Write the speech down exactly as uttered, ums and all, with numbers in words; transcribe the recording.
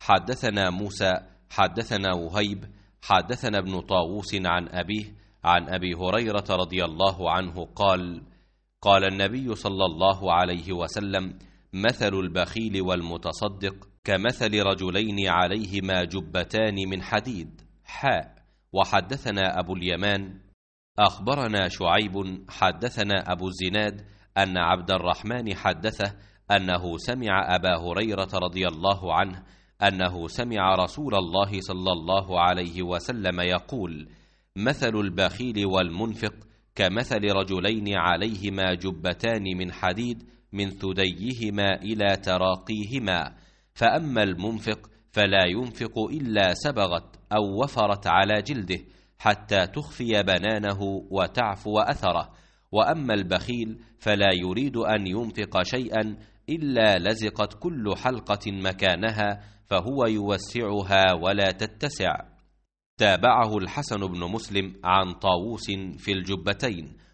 حدثنا موسى حدثنا وهيب حدثنا ابن طاووس عن أبيه عن أبي هريرة رضي الله عنه قال: قال النبي صلى الله عليه وسلم: مثل البخيل والمتصدق كمثل رجلين عليهما جبتان من حديد. حاء. وحدثنا أبو اليمان أخبرنا شعيب حدثنا أبو الزناد أن عبد الرحمن حدثه أنه سمع أبا هريرة رضي الله عنه أنه سمع رسول الله صلى الله عليه وسلم يقول: مثل البخيل والمنفق كمثل رجلين عليهما جبتان من حديد من ثديهما إلى تراقيهما، فأما المنفق فلا ينفق إلا سبغت أو وفرت على جلده حتى تخفي بنانه وتعفو أثره، وأما البخيل فلا يريد أن ينفق شيئا إلا لزقت كل حلقة مكانها فهو يوسعها ولا تتسع. تابعه الحسن بن مسلم عن طاووس في الجبتين،